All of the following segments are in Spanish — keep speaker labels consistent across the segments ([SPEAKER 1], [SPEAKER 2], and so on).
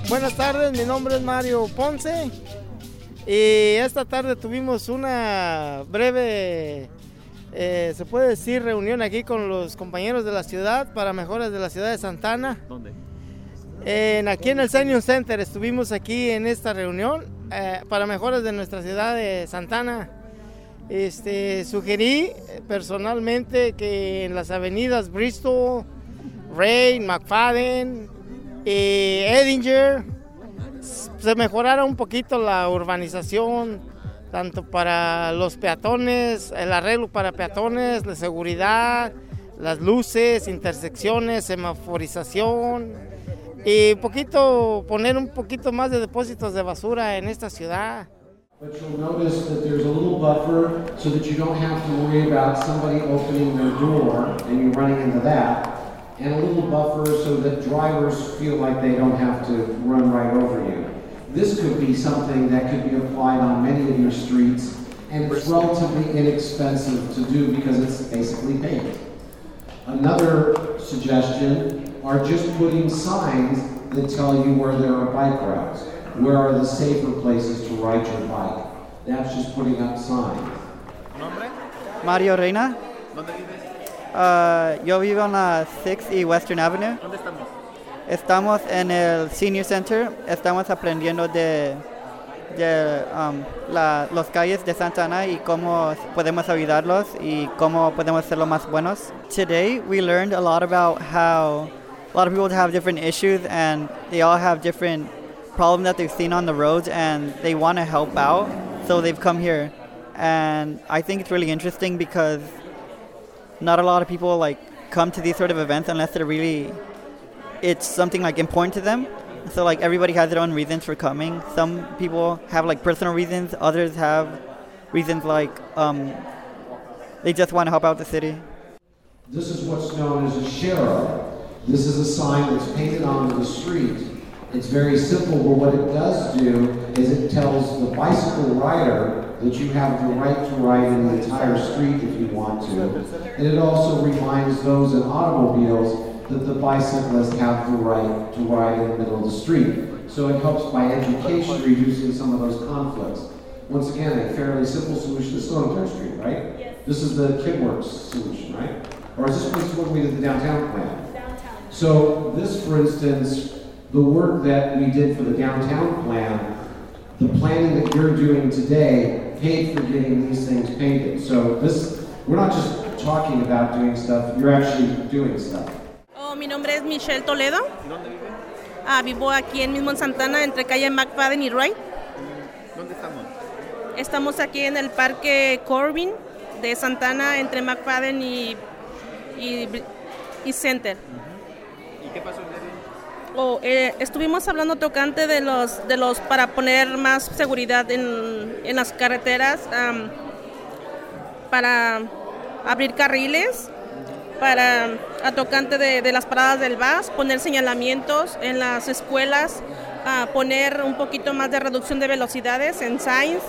[SPEAKER 1] Buenas tardes, mi nombre es Mario Ponce y esta tarde tuvimos una breve, se puede decir, reunión aquí con los compañeros de la ciudad para mejoras de la ciudad de Santa Ana.
[SPEAKER 2] ¿Dónde?
[SPEAKER 1] Aquí en el Senior Center estuvimos aquí en esta reunión para mejoras de nuestra ciudad de Santa Ana. Sugerí personalmente que en las avenidas Bristol, Ray, McFadden y Edinger se mejorara un poquito la urbanización, tanto para los peatones, el arreglo para peatones, la seguridad, las luces, intersecciones, semaforización y poner un poquito más de depósitos de basura en esta ciudad.
[SPEAKER 3] But you'll notice that there's a little buffer so that you don't have to worry about somebody opening their door and you running into that, and a little buffer so that drivers feel like they don't have to run right over you. This could be something that could be applied on many of your streets, and it's relatively inexpensive to do because it's basically paint. Another suggestion are just putting signs that tell you where there are bike routes. Where are the safer places to ride your bike? That's just putting up signs.
[SPEAKER 2] ¿Nombre?
[SPEAKER 4] Mario Reina.
[SPEAKER 2] ¿Dónde vives?
[SPEAKER 4] Yo vivo en la 6th y Western Avenue.
[SPEAKER 2] ¿Dónde estamos?
[SPEAKER 4] Estamos en el Senior Center. Estamos aprendiendo de las calles de Santa Ana y cómo podemos ayudarlos y cómo podemos hacerlo más buenos. Today we learned a lot about how a lot of people have different issues and they all have different problem that they've seen on the roads and they want to help out, so they've come here. And I think it's really interesting because not a lot of people come to these sort of events unless it's something important to them. So everybody has their own reasons for coming. Some people have personal reasons, others have reasons they just want to help out the city.
[SPEAKER 3] This is what's known as a sheriff. This is a sign that's painted onto the street. It's very simple, but what it does do is it tells the bicycle rider that you have the right to ride in the entire street if you want to. And it also reminds those in automobiles that the bicyclists have the right to ride in the middle of the street. So it helps by education, reducing some of those conflicts. Once again, a fairly simple solution to Stone Street, right? Yes. This is the KidWorks solution, right? Or is this what we did the downtown plan? Downtown. So this, for instance, the work that we did for the downtown plan, the planning that you're doing today paid for getting these things painted. So we're not just talking about doing stuff, you're actually doing stuff.
[SPEAKER 5] Mi nombre es Michelle Toledo.
[SPEAKER 2] ¿Dónde vive?
[SPEAKER 5] Vivo aquí mismo en Santa Ana, entre calle McFadden y Wright.
[SPEAKER 2] ¿Dónde estamos?
[SPEAKER 5] Estamos aquí en el parque Corbin de Santa Ana, entre McFadden y Center.
[SPEAKER 2] ¿Y qué pasó?
[SPEAKER 5] Estuvimos hablando tocante de los para poner más seguridad en las carreteras, para abrir carriles, a tocante de las paradas del bus, poner señalamientos en las escuelas, poner un poquito más de reducción de velocidades en signs,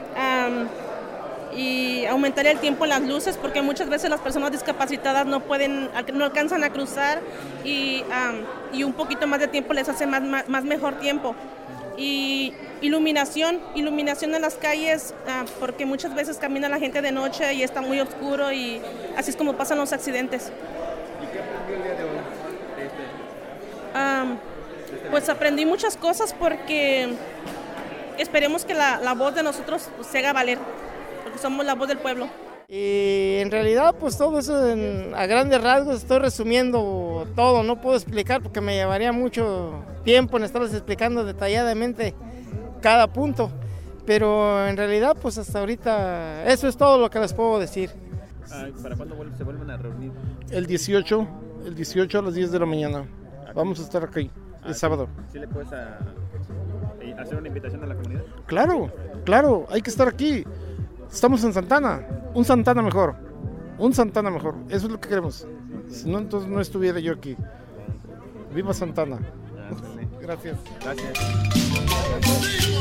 [SPEAKER 5] y aumentar el tiempo en las luces, porque muchas veces las personas discapacitadas no alcanzan a cruzar, y un poquito más de tiempo les hace más mejor tiempo. Y iluminación en las calles, porque muchas veces camina la gente de noche y está muy oscuro, y así es como pasan los accidentes.
[SPEAKER 2] ¿Y qué aprendió el día de hoy?
[SPEAKER 5] Pues aprendí muchas cosas, porque esperemos que la voz de nosotros se haga valer, porque somos la voz del pueblo.
[SPEAKER 1] Y en realidad pues todo eso a grandes rasgos estoy resumiendo todo, no puedo explicar porque me llevaría mucho tiempo en estarles explicando detalladamente cada punto, pero en realidad pues hasta ahorita eso es todo lo que les puedo decir.
[SPEAKER 2] ¿Para cuándo se vuelven a reunir?
[SPEAKER 6] El 18 a las 10 de la mañana. Vamos a estar aquí el sábado.
[SPEAKER 2] ¿Sí le puedes hacer una invitación a la comunidad?
[SPEAKER 6] Claro, hay que estar aquí. Estamos en Santa Ana, un Santa Ana mejor, eso es lo que queremos. Si no, entonces no estuviera yo aquí. Viva Santa Ana. Gracias.